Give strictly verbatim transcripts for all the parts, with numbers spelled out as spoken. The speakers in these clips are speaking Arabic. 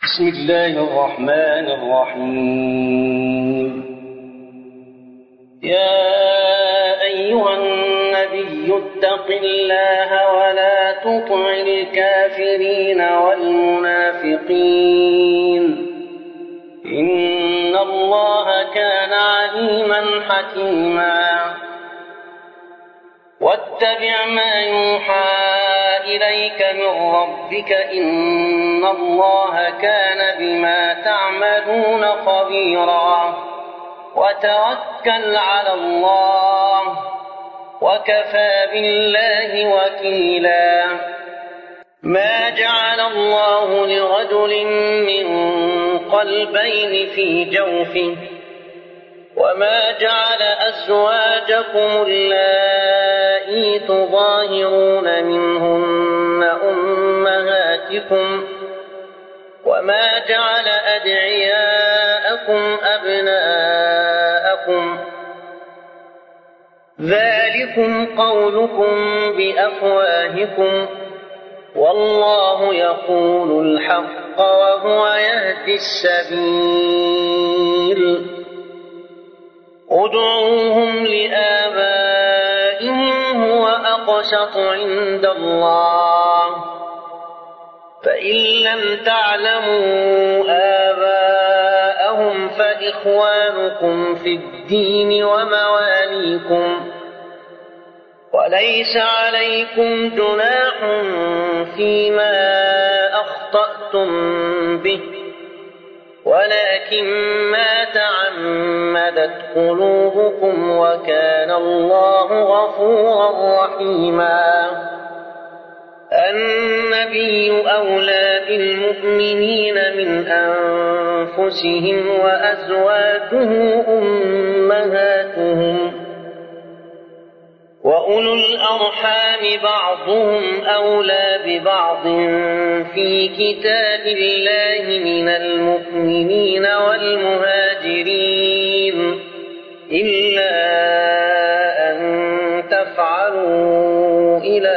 بسم الله الرحمن الرحيم. يا أيها النبي اتق الله ولا تطع الكافرين والمنافقين إن الله كان عليما حكيما. واتبع ما يوحى إليك من ربك إن الله كان بما تعملون خبيرا. وتوكل على الله وكفى بالله وكيلا. ما جعل الله لرجل من قلبين في جوفه وما جعل أزواجكم اللائي تظاهرون منهن أمهاتكم وما جعل أدعياءكم أبناءكم ذلكم قولكم بأفواهكم والله يقول الحق وهو يهدي السبيل. ادعوهم لآبائهم هو أقسط عند الله فإن لم تعلموا آباءهم فإخوانكم في الدين ومواليكم وليس عليكم جناح فيما أخطأتم به ولكن ما تعمدت قلوبكم وكان الله غفورا رحيما. النبي أولى بالمؤمنين من أنفسهم وأزواجه أمهاتهم وأولو الأرحام بعضهم أولى ببعض في كتاب الله من المؤمنين والمهاجرين إلا أن تفعلوا إلى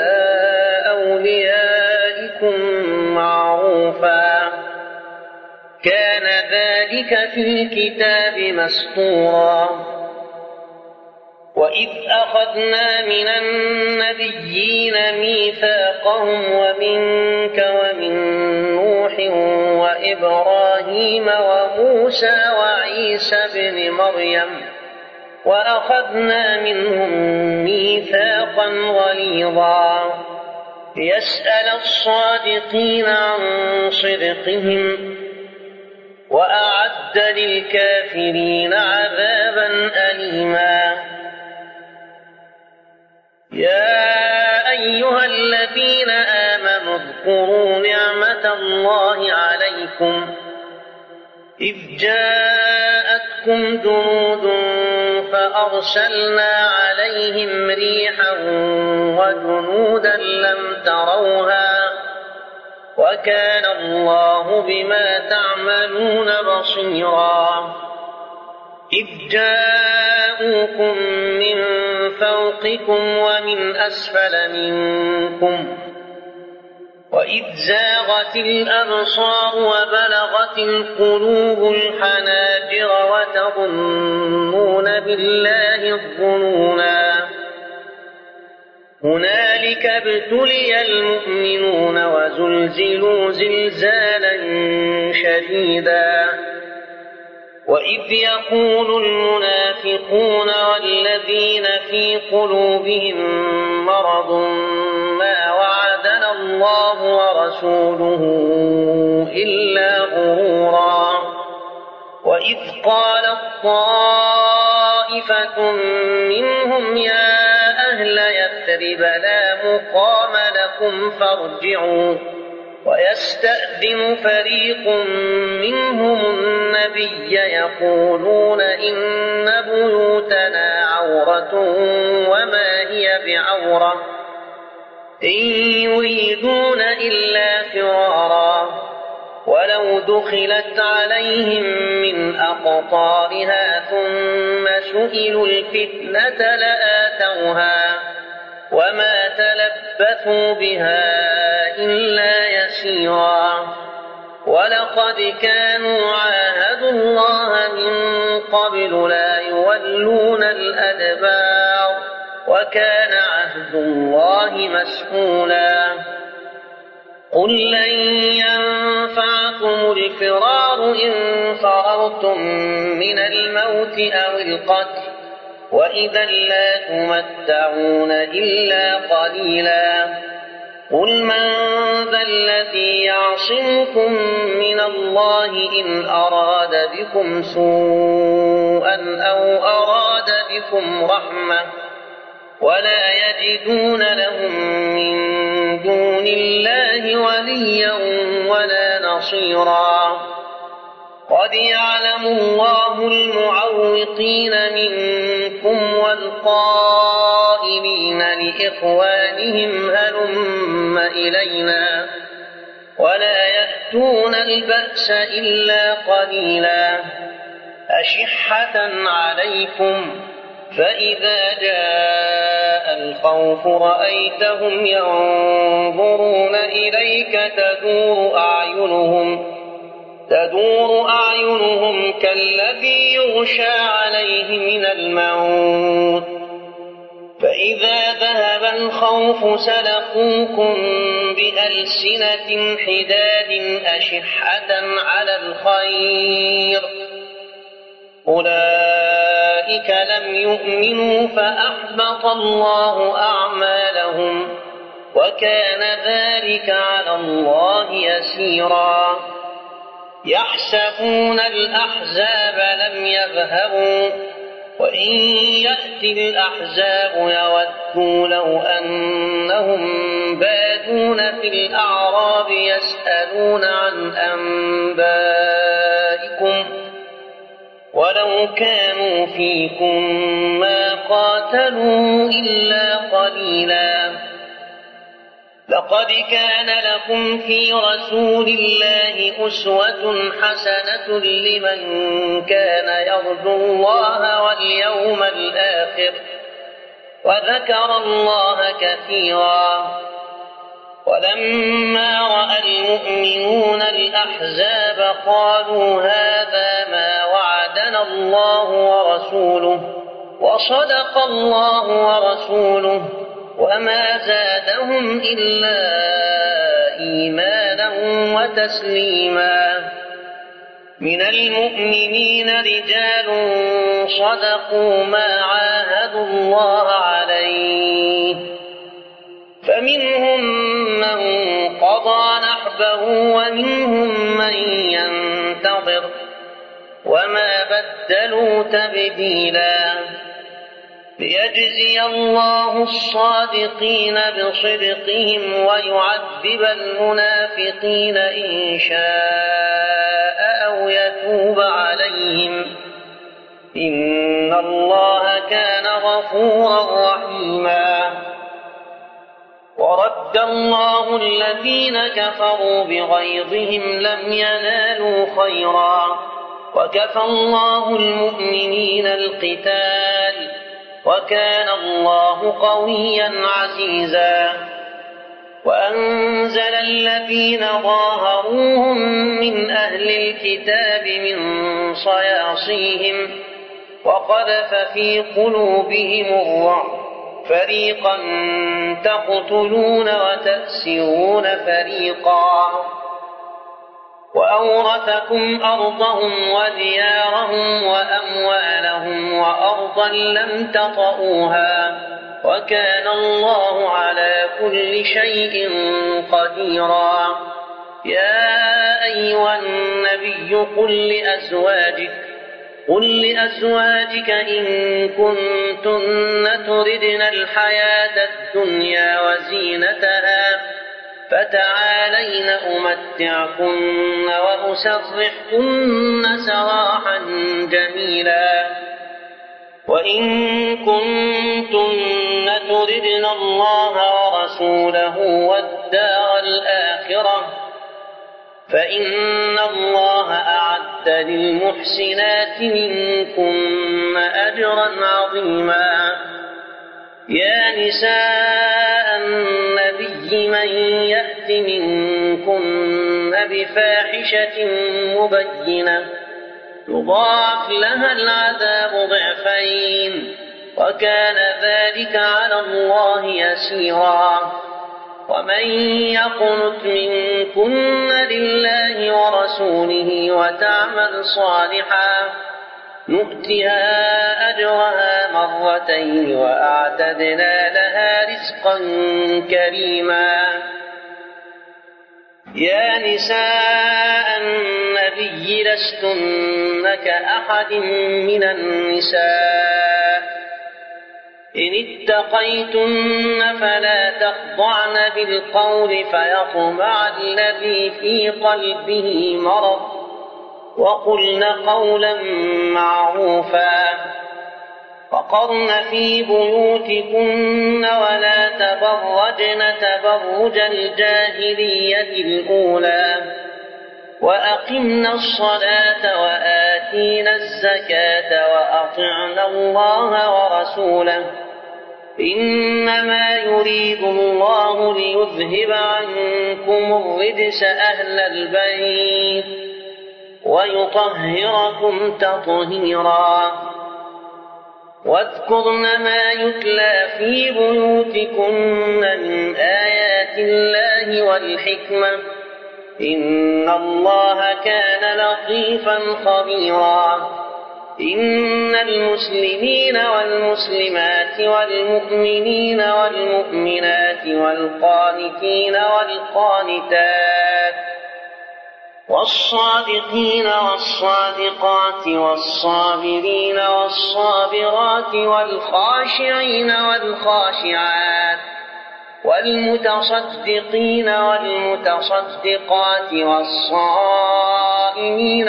أوليائكم معروفا كان ذلك في الكتاب مسطورا. وإذ أخذنا من النبيين ميثاقهم ومنك ومن نوح وإبراهيم وموسى وعيسى بن مريم وأخذنا منهم ميثاقا غليظا يسأل الصادقين عن صدقهم وأعد للكافرين عذابا أليما. يا أيها الذين آمنوا اذكروا نعمة الله عليكم إذ جاءتكم جنود فأرسلنا عليهم ريحا وجنودا لم تروها وكان الله بما تعملون بصيرا. إذ جاءوكم من فوقكم ومن أسفل منكم وإذ زاغت الأبصار وبلغت القلوب الحناجر وتظنون بالله الظنونا. هنالك ابتلي المؤمنون وزلزلوا زلزالا شديدا. وإذ يقول المنافقون والذين في قلوبهم مرض ما وعدنا الله ورسوله إلا غرورا. وإذ قالت طائفة منهم يا أهل يثرب لا مقام لكم فارجعوا ويستأذن فريق منهم النبي يقولون إن بيوتنا عورة وما هي بعورة إن يريدون إلا فرارا ولو دخلت عليهم من أقطارها ثم سئلوا الفتنة لآتوها وما تلبثوا بها إلا يسيرا ولقد كانوا عاهدوا الله من قبل لا يولون الأدبار وكان عهد الله مسئولا قل لن ينفعكم الفرار إن فررتم من الموت أو القتل وإذا لا تمتعون إلا قليلا قل من ذا الذي يعصمكم من الله إن أراد بكم سوءا أو أراد بكم رحمة ولا يجدون لهم من دون الله وليا ولا نصيرا قد يعلم الله المعوقين منكم والقائلين لإخوانهم هلم إلينا ولا يأتون البأس إلا قليلا أشحة عليكم فإذا جاء الخوف رأيتهم ينظرون إليك تدور أعينهم تدور أعينهم كالذي يغشى عليه من الموت فإذا ذهب الخوف سلقوكم بألسنة حداد أشحة على الخير أولئك لم يؤمنوا فأحبط الله أعمالهم وكان ذلك على الله يسيرا يحسبون الأحزاب لم يذهبوا وإن يأتي الأحزاب يودوا لو أنهم بادون في الأعراب يسألون عن أنبائكم ولو كانوا فيكم ما قاتلوا إلا قليلا لقد كان لكم في رسول الله أسوة حسنة لمن كان يرجو الله واليوم الآخر وذكر الله كثيرا ولما رأى المؤمنون الأحزاب قالوا هذا ما وعدنا الله ورسوله وصدق الله ورسوله وما زادهم إلا إيمانا وتسليما من المؤمنين رجال صدقوا ما عاهدوا الله عليه فمنهم من قضى نحبه ومنهم من ينتظر وما بدلوا تبديلا ليجزي الله الصادقين بصدقهم ويعذب المنافقين إن شاء أو يتوب عليهم إن الله كان غفورا رحيما ورد الله الذين كفروا بغيظهم لم ينالوا خيرا وكفى الله المؤمنين القتال وكان الله قويا عزيزا وأنزل الذين ظاهروهم من أهل الكتاب من صياصيهم وقذف في قلوبهم الرعب فريقا تقتلون وتأسرون فريقا وأورثكم أرضهم وديارهم وأموالهم وأرضا لم تطئوها وكان الله على كل شيء قديرا يا أيها النبي قل لأزواجك قل لأزواجك إن كنتن تردن الحياة الدنيا وزينتها فتعالين أمتعكن وأسرحكن سراحا جميلا وإن كنتن تردن الله ورسوله والدار الآخرة فإن الله أعد للمحسنات منكن أجرا عظيما يا نساء النبي من يأت منكن بفاحشة مبينة يضاعف لها العذاب ضعفين وكان ذلك على الله يسيرا. ومن يقنت منكن لله ورسوله وتعمل صالحا نؤتها أجرها مرتين وأعتدنا لها رزقا كريما. يا نساء النبي لستن كأحد من النساء إن اتقيتن فلا تخضعن بالقول فيطمع الذي في قلبه مرض وقلن قولا معروفا وقرن في بيوتكن ولا تبرجن تبرج الجاهلية الأولى وأقمنا الصلاة وآتينا الزكاة وأطعنا الله ورسوله إنما يريد الله ليذهب عنكم الرجس أهل البيت ويطهركم تطهيرا. واذكرن ما يتلى في بيوتكن من آيات الله والحكمة إن الله كان لطيفا خبيرا. إن المسلمين والمسلمات والمؤمنين والمؤمنات والقانتين والقانتات والصادقين والصادقات والصابرين والصابرات والخاشعين والخاشعات والمتصدقين والمتصدقات والصائمين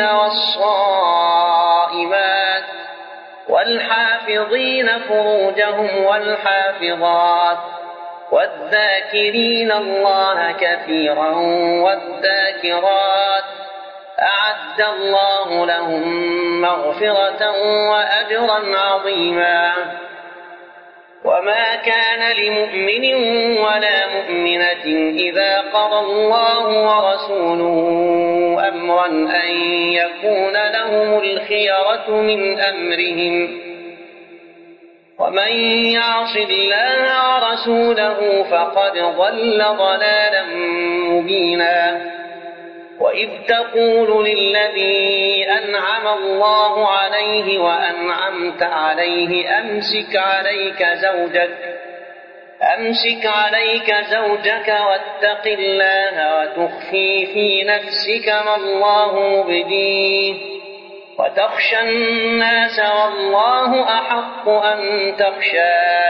والصائمات والحافظين فروجهم والحافظات والذاكرين الله كثيرا والذاكرات أعد الله لهم مغفرة وأجرا عظيما. وما كان لمؤمن ولا مؤمنة إذا قضى الله ورسوله أمرا أن يكون لهم الخيرة من أمرهم ومن يعص الله ورسوله فقد ضل ضلالا مبينا. وإذ تقول للذي أنعم الله عليه وأنعمت عليه أمسك عليك زوجك أمسك عليك زوجك واتق الله وتخفي في نفسك ما الله مبديه وتخشى الناس والله أحق أن تخشاه.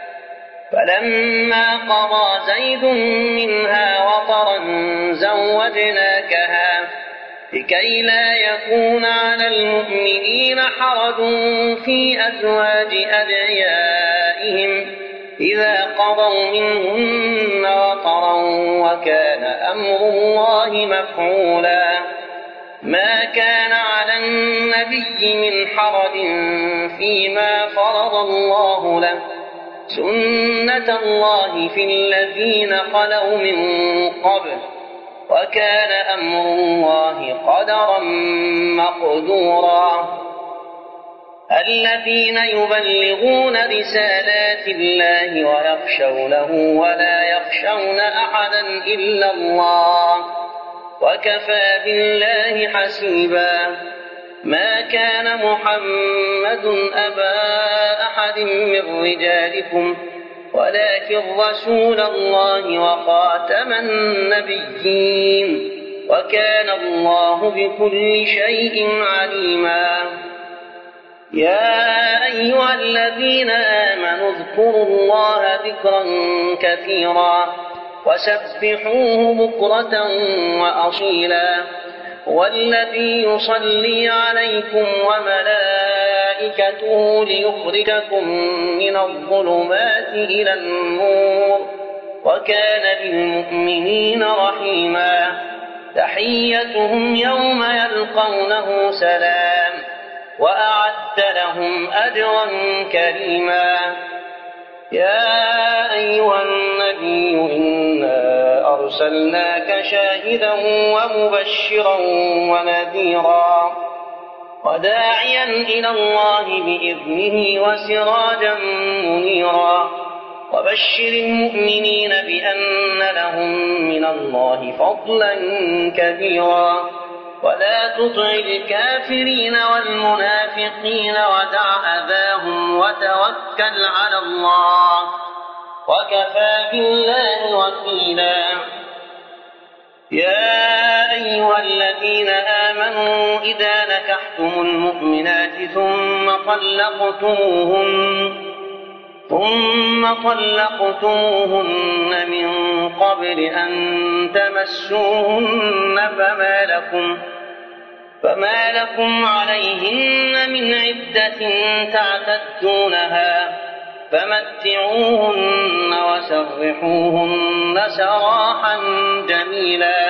فلما قضى زيد منها وطرا زوجناكها لكي لا يكون على المؤمنين حرج في أزواج أدعيائهم إذا قضوا منهن وطرا وكان أمر الله مفعولا. ما كان على النبي من حرج فيما فرض الله له سنة الله في الذين خلوا من قبل وكان أمر الله قدرا مقدورا. الذين يبلغون رسالات الله ويخشونه ولا يخشون أحدا إلا الله وكفى بالله حسيبا. ما كان محمد أبا أحد من رجالكم ولكن رسول الله وخاتم النبيين وكان الله بكل شيء عليما. يا أيها الذين آمنوا اذكروا الله ذكرا كثيرا وسبحوه بكرة وأصيلا. والذي يصلي عليكم وملائكته ليخرجكم من الظلمات إلى النور وكان بالمؤمنين رحيما. تحيتهم يوم يلقونه سلام وأعد لهم أجرا كريما. يا أيها النبي إنا أرسلناك شاهدا ومبشرا ونذيرا وداعيا إلى الله بإذنه وسراجا منيرا وبشر المؤمنين بأن لهم من الله فضلا كبيرا ولا تطع الكافرين والمنافقين ودع أذاهم وتوكل على الله وكفى بالله وكيلا. يا أيها الذين آمنوا إذا نكحتم المؤمنات ثم طلقتموهن ثم طلقتموهن من قبل أن تمسوهن فما لكم فما لكم عليهن من عدة تعتدونها فمتعوهن وسرحوهن سراحا جميلا.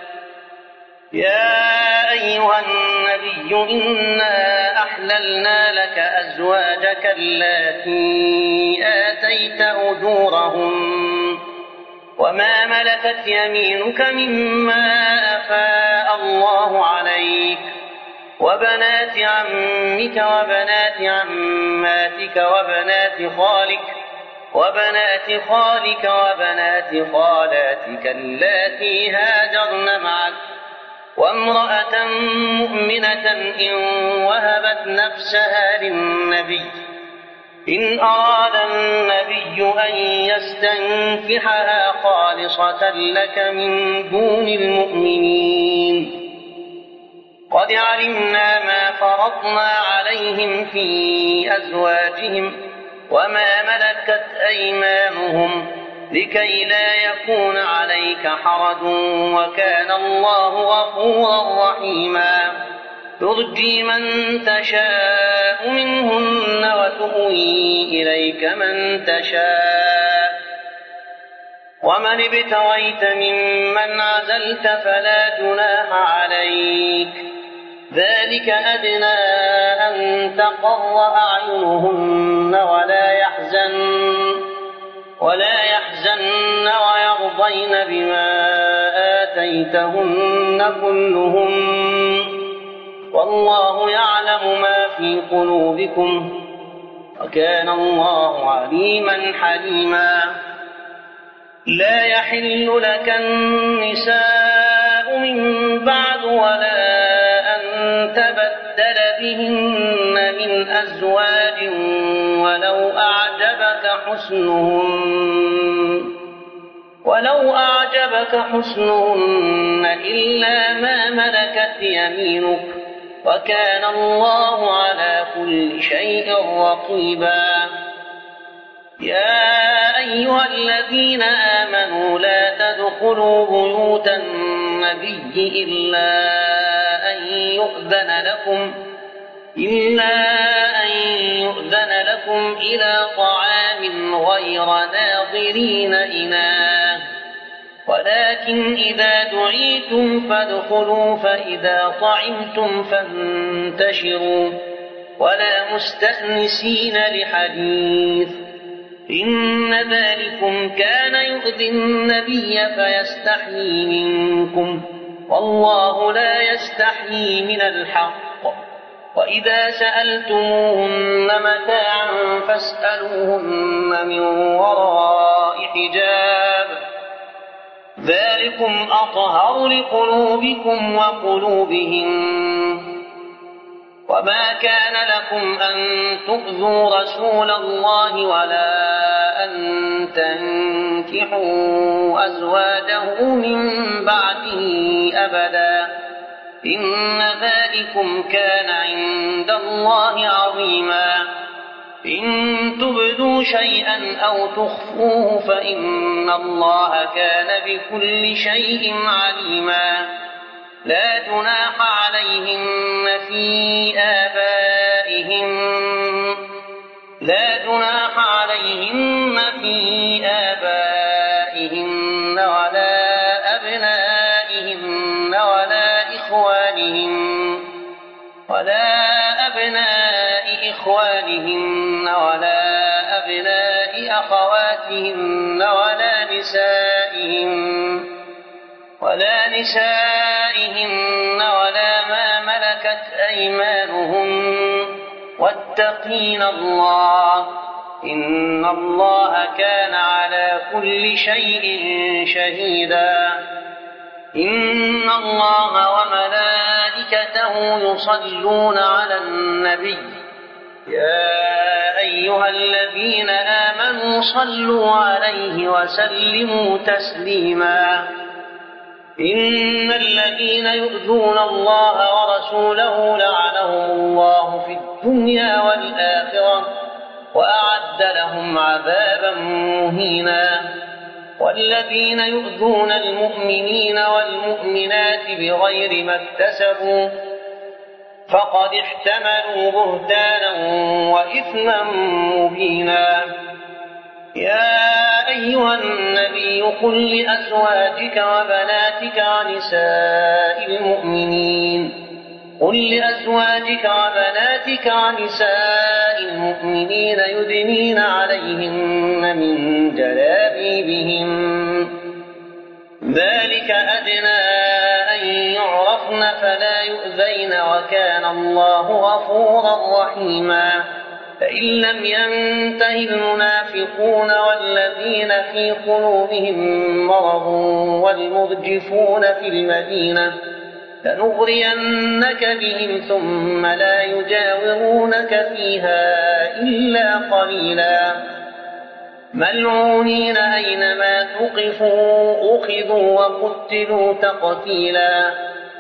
يا أيها النبي إنا أحللنا لك أزواجك اللاتي آتيت أجورهن وما ملكت يمينك مما أفاء الله عليك وبنات عمك وبنات عماتك وبنات خالك وبنات خالك وبنات خالاتك اللاتي هاجرن معك وامرأة مؤمنة إن وهبت نفسها للنبي إن أراد النبي أن يستنكحها خالصة لك من دون المؤمنين. قد علمنا ما فرضنا عليهم في أزواجهم وما ملكت أيمانهم لكي لا يكون عليك حرج وكان الله غفورا رحيما. ترجي من تشاء منهن وتؤوي إليك من تشاء ومن ابتغيت ممن عزلت فلا جناح عليك ذلك أدنى أن تقر أعينهن ولا يحزن ولا يحزن ويرضين بما آتيتهن كلهم والله يعلم ما في قلوبكم وكان الله عليما حليما. لا يحل لك النساء من بعد ولا أن تبدل بهن من أزواج ولو أعجبك حسنهن ولو أعجبك حسنهن إلا ما ملكت يمينك وكان الله على كل شيء رقيبا. يا أيها الذين آمنوا لا تدخلوا بيوت النبي إلا أن يؤذن لكم إلا أن يؤذن لكم إلى طعام غير ناظرين إناه ولكن إذا دعيتم فادخلوا فإذا طعمتم فانتشروا ولا مستأنسين لحديث إن ذلكم كان يؤذي النبي فيستحيي منكم والله لا يستحيي من الحق. وإذا سألتموهن متاعا فاسألوهن من وراء حجاب ذلكم أطهر لقلوبكم وقلوبهم. وما كان لكم أن تؤذوا رسول الله ولا أن تنكحوا أزواجه من بعده أبدا إن ذلكم كان عند الله عظيما. إن تبدوا شيئا أو تخفوه فإن الله كان بكل شيء عليما. لا جناح عليهن في آبائهم لا جناح عليهن في آبائهن ولا أبنائهن ولا إخوانهن ولا أبناء إخوانهن ولا أبناء أخواتهن ولا نسائهن ولا نسائهن ولا ما ملكت أيمانهن واتقين الله إن الله كان على كل شيء شهيدا إن الله وملائكته يصلون على النبي يا أيها الذين آمنوا صلوا عليه وسلموا تسليما إن الذين يؤذون الله ورسوله لعنهم الله في الدنيا والآخرة وأعد لهم عذابا مهينا والذين يؤذون المؤمنين والمؤمنات بغير ما اكتسبوا فقد احتملوا بهتانا وإثما مبينا يا أيها النبي قل لأزواجك وبناتك ونساء المؤمنين قل لأزواجك وبناتك ونساء المؤمنين يدنين عليهن من جلابيبهن ذلك أدنى أن يعرفن فلا يؤذين وكان الله غفورا رحيما فإن لم ينته المنافقون والذين في قلوبهم مرض والمرجفون في المدينة لنغرينك بهم ثم لا يجاورونك فيها إلا قليلا ملعونين أينما ثقفوا أخذوا وقتلوا تقتيلا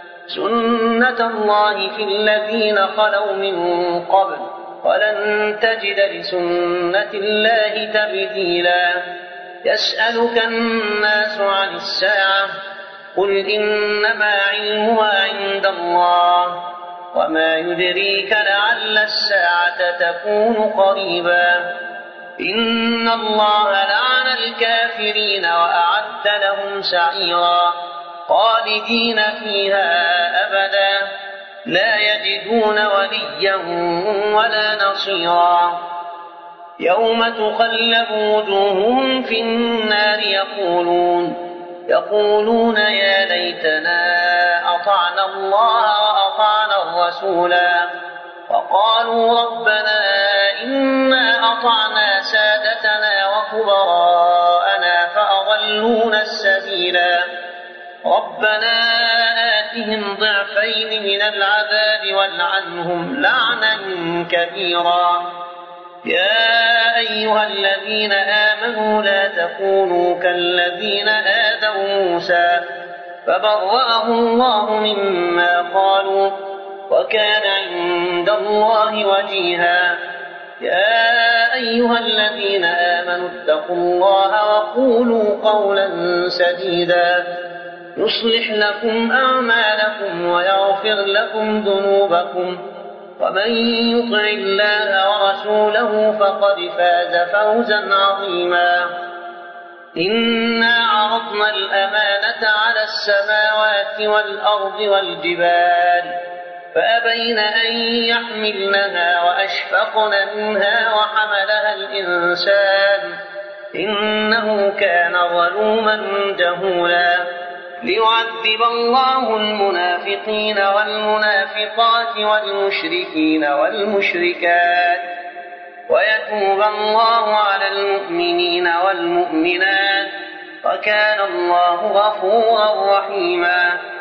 سنة الله في الذين خلوا من قبل ولن تجد لسنة الله تبديلا يسألك الناس عن الساعة قل إنما علمها عند الله وما يدريك لعل الساعة تكون قريبا إن الله لعن الكافرين وأعد لهم سعيرا خالدين فيها أبدا لا يجدون وليا ولا نصيرا يوم تقلب وجوههم في النار يقولون يقولون يا ليتنا أطعنا الله وأطعنا الرسولا وقالوا ربنا إنا أطعنا سادتنا وكبراءنا فأضلونا السبيلا ربنا آتهم ضعفين من العذاب والعنهم لعنا كبيرا يا أيها الذين آمنوا لا تكونوا كالذين آذوا موسى فبرأه الله مما قالوا وكان عند الله وجيها يا أيها الذين آمنوا اتقوا الله وقولوا قولا سديدا يصلح لكم أعمالكم ويغفر لكم ذنوبكم ومن يطع الله ورسوله فقد فاز فوزا عظيما إنا عرضنا الأمانة على السماوات والأرض والجبال فأبين أن يحملنها وأشفقن منها وحملها الإنسان إنه كان ظلوما جهولا ليعذب الله المنافقين والمنافقات والمشركين والمشركات ويتوب الله على المؤمنين والمؤمنات وكان الله غفورا رحيما